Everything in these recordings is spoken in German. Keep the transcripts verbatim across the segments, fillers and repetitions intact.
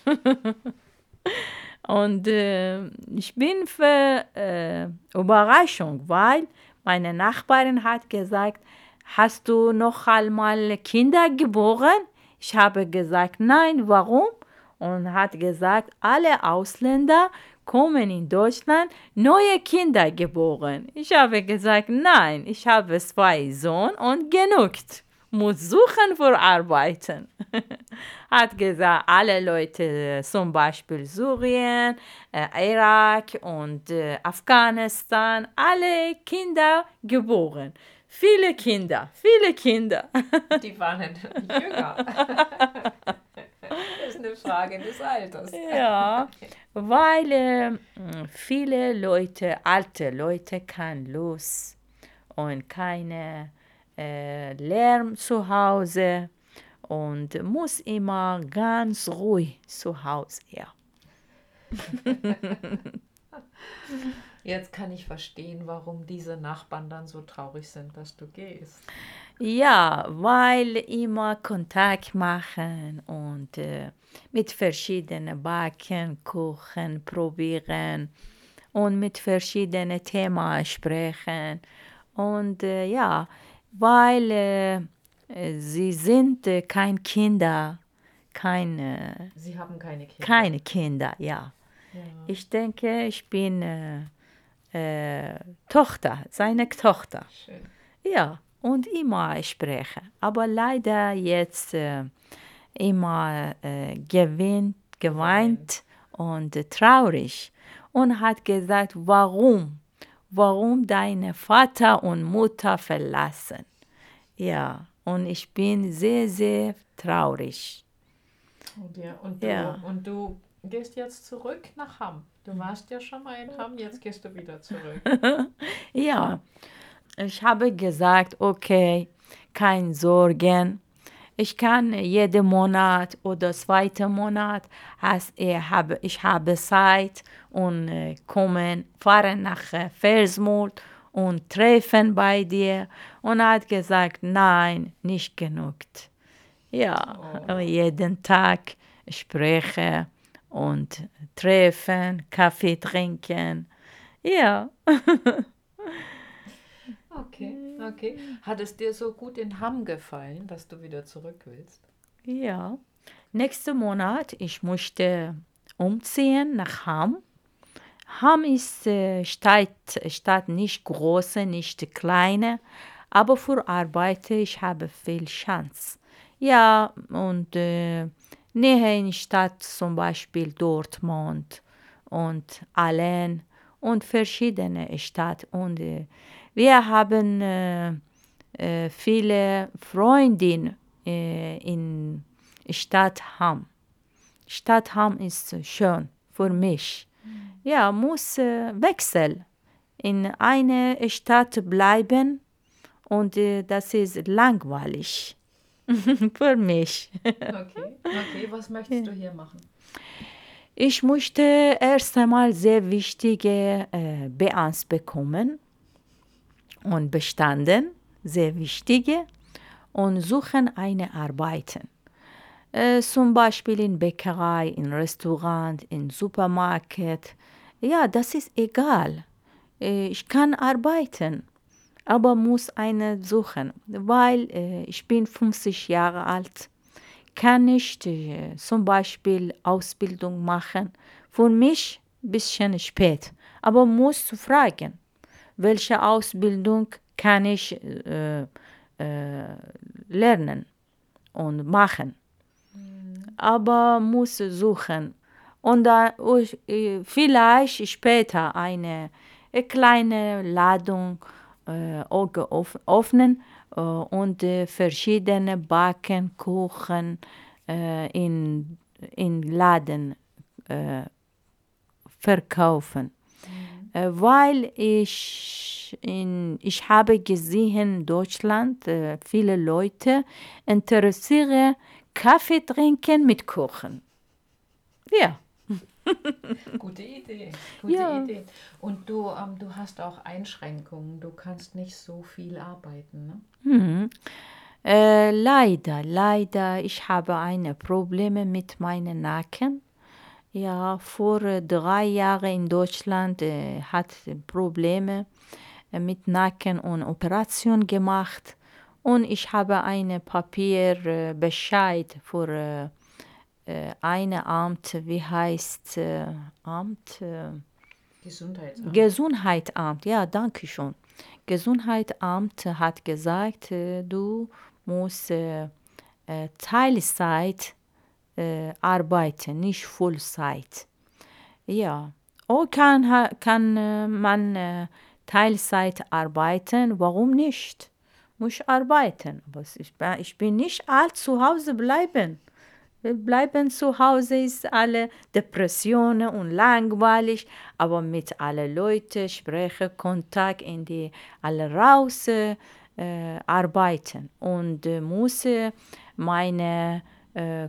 Und äh, ich bin für äh, Überraschung, weil meine Nachbarin hat gesagt, hast du noch einmal Kinder geboren? Ich habe gesagt, nein, warum? Und hat gesagt, alle Ausländer kommen in Deutschland neue Kinder geboren. Ich habe gesagt, nein, ich habe zwei Sohn und genügt. Muss suchen für Arbeiten. Hat gesagt, alle Leute, zum Beispiel Syrien, äh, Irak und äh, Afghanistan, alle Kinder geboren. Viele Kinder, viele Kinder. Die waren jünger. Das ist eine Frage des Alters. Ja, weil äh, viele Leute, alte Leute, keine Lust und keine äh, Lärm zu Hause und muss immer ganz ruhig zu Hause. Ja. Jetzt kann ich verstehen, warum diese Nachbarn dann so traurig sind, dass du gehst. Ja, weil immer Kontakt machen und äh, mit verschiedenen Backen, Kuchen probieren und mit verschiedenen Themen sprechen. Und äh, ja, weil äh, äh, sie sind äh, kein Kinder, keine, Sie haben keine Kinder. keine Kinder, ja. Ja. Ich denke, ich bin äh, äh, Tochter, seine Tochter. Schön. Ja, und immer spreche. Aber leider jetzt äh, immer äh, gewinnt, geweint und äh, traurig. Und hat gesagt, warum? Warum deine Vater und Mutter verlassen? Ja, und ich bin sehr, sehr traurig. Und, ja, und, du, Ja. und du gehst jetzt zurück nach Hamm. Du warst ja schon mal in Hamm, jetzt gehst du wieder zurück. Ja, ich habe gesagt, okay, keine Sorgen. Ich kann jeden Monat oder zweiten Monat, has, ich, habe, ich habe Zeit und äh, kommen, fahren nach äh, Versmold und treffen bei dir. Und er hat gesagt, nein, nicht genug. Ja, Oh. jeden Tag sprechen und treffen, Kaffee trinken. Ja. Okay, okay. Hat es dir so gut in Hamm gefallen, dass du wieder zurück willst? Ja. Nächsten Monat, ich möchte umziehen nach Hamm. Hamm ist äh, Stadt, Stadt nicht große, nicht kleine, aber für Arbeit ich habe viel Chance. Ja, und äh, näher in Stadt zum Beispiel Dortmund und Allen und verschiedene Städte. Und äh, wir haben äh, äh, viele Freundinnen äh, in Stadt Hamm. Stadt Hamm ist schön für mich. Ja, muss äh, wechseln. In einer Stadt bleiben und äh, das ist langweilig für mich. Okay, okay. Was möchtest du hier machen? Ich möchte erst einmal sehr wichtige äh, B eins bekommen und bestanden, sehr wichtige, und suchen eine Arbeit. Äh, zum Beispiel in Bäckerei, in Restaurant, in Supermarkt. Ja, das ist egal. Äh, ich kann arbeiten, aber muss eine suchen, weil äh, ich bin fünfzig Jahre alt. Kann nicht äh, zum Beispiel Ausbildung machen. Für mich ein bisschen spät, aber muss fragen, welche Ausbildung kann ich äh, äh, lernen und machen. Aber muss suchen. Und da äh, vielleicht später eine äh, kleine Ladung äh, öffnen äh, und äh, verschiedene Backen, Kuchen äh, in, in Laden äh, verkaufen. Äh, weil ich, in, ich habe gesehen in Deutschland äh, viele Leute interessieren Kaffee trinken mit Kuchen. Ja. Gute Idee, gute Ja. Idee. Und du, ähm, du hast auch Einschränkungen. Du kannst nicht so viel arbeiten, ne? Mhm. Äh, leider, leider, ich habe eine Probleme mit meinem Nacken Ja, vor äh, drei Jahren in Deutschland äh, hat Probleme äh, mit Nacken und Operation gemacht. Und ich habe ein Papier äh, Bescheid für äh, äh, eine Amt, wie heißt äh, Amt? Äh, Gesundheitsamt. Gesundheitsamt, ja, danke schon. Gesundheitsamt hat gesagt, äh, du musst äh, äh, Teilzeit äh, arbeiten, nicht Vollzeit. Ja, oder kann, ha- kann äh, man äh, Teilzeit arbeiten, warum nicht? Muss arbeiten, aber es- ich, bin- ich bin nicht alt zu Hause bleiben. Wir bleiben zu Hause, ist alle Depressionen und langweilig, aber mit allen Leuten sprechen, Kontakt in die alle raus äh, arbeiten und äh, muss äh, meine äh,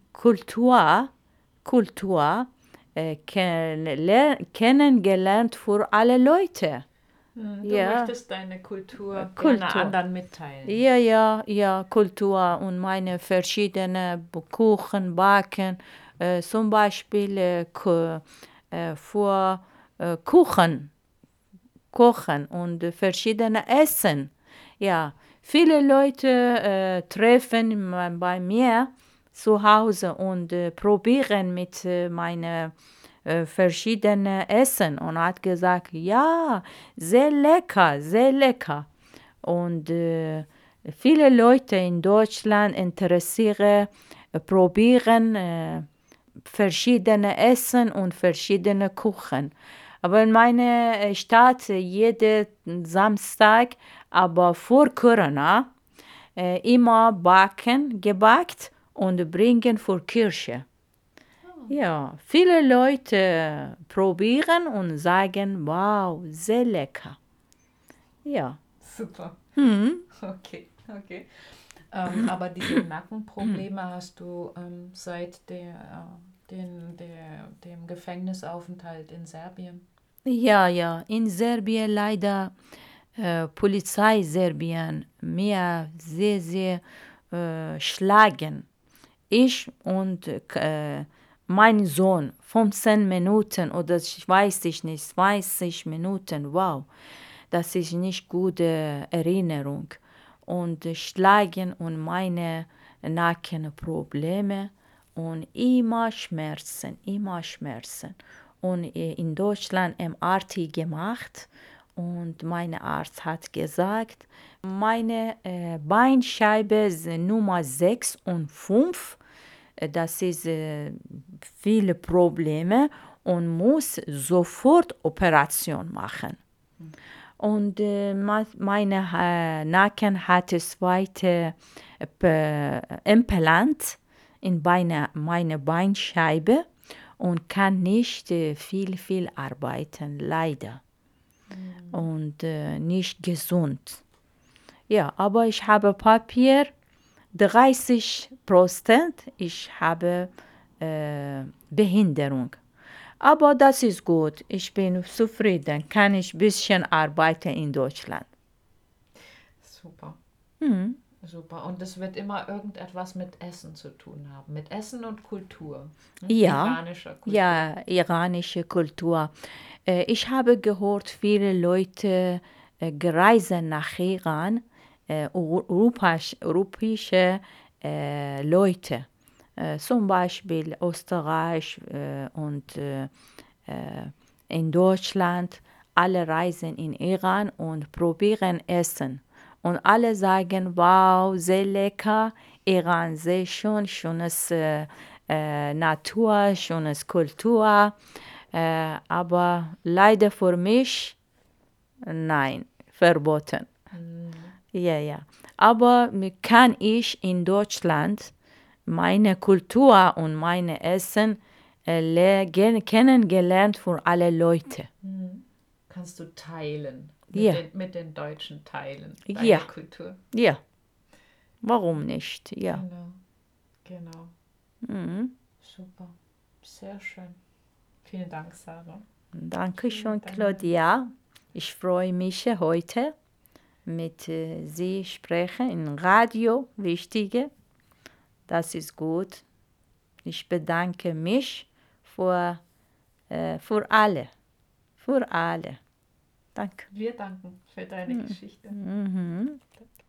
Kultur, Kultur äh, kennenler- kennengelernt für alle Leute. Hm, Du Ja, möchtest deine Kultur gerne Kultur. anderen mitteilen. Ja, ja, ja, Kultur und meine verschiedenen B- Kuchen backen. Äh, zum Beispiel äh, Ku- äh, für äh, Kuchen, Kochen und äh, verschiedene Essen. Ja, viele Leute äh, treffen ma- bei mir zu Hause und äh, probieren mit äh, meine äh, verschiedene Essen und hat gesagt, ja, sehr lecker, sehr lecker. Und äh, viele Leute in Deutschland interessieren, äh, probieren äh, verschiedene Essen und verschiedene Kuchen. Aber in meiner äh, Stadt äh, jeden Samstag, aber vor Corona, äh, immer backen, gebackt und bringen für Kirche. Ja, viele Leute probieren und sagen, wow, sehr lecker. Ja. Super. Hm. Okay, okay. Ähm, aber diese Nackenprobleme hast du ähm, seit der, äh, den, der, dem Gefängnisaufenthalt in Serbien? Ja, ja, in Serbien leider äh, Polizei Serbien mir sehr, sehr äh, schlagen. Ich und äh, mein Sohn fünfzehn Minuten oder ich weiß ich nicht, zwanzig Minuten, wow, das ist nicht gute Erinnerung. Und äh, schlagen und meine Nackenprobleme und immer Schmerzen, immer Schmerzen. Und äh, in Deutschland M R T gemacht und mein Arzt hat gesagt, meine äh, Beinscheibe sind Nummer sechs und fünf. Äh, Das ist äh, viele Probleme und muss sofort Operation machen. Und äh, ma- meine äh, Nacken hatte zweite äh, Implant in meine, meine Beinscheibe und kann nicht äh, viel, viel arbeiten, leider. Und äh, nicht gesund. Ja, aber ich habe Papier, dreißig Prozent, ich habe äh, Behinderung. Aber das ist gut, ich bin zufrieden, kann ich ein bisschen arbeiten in Deutschland. Super, Hm. super. Und es wird immer irgendetwas mit Essen zu tun haben. Mit Essen und Kultur. Ne? Ja, Iranischer Kultur. ja, iranische Kultur. Äh, ich habe gehört, viele Leute äh, reisen nach Iran, äh, europäisch, europäische äh, Leute, äh, zum Beispiel Österreich äh, und äh, äh, in Deutschland. Alle reisen in Iran und probieren Essen. Und alle sagen, wow, sehr lecker, Iran, sehr schön, schönes äh, äh, Natur, schönes Kultur. Äh, aber leider für mich, nein, verboten. Hm. Ja, ja. Aber kann ich in Deutschland meine Kultur und meine Essen äh, le- gen- kennengelernt für alle Leute. Hm. Kannst du teilen. Mit, Ja, den, mit den Deutschen teilen. Deine ja, Kultur. ja. Warum nicht? Ja. Genau, genau. Mhm. Super. Sehr schön. Vielen Dank, Sarah. Danke Für schön, deine- Claudia. Ich freue mich heute mit äh, Sie sprechen im Radio, wichtige. Das ist gut. Ich bedanke mich für, äh, für alle. Für alle. Danke. Wir danken für deine Geschichte. Mhm.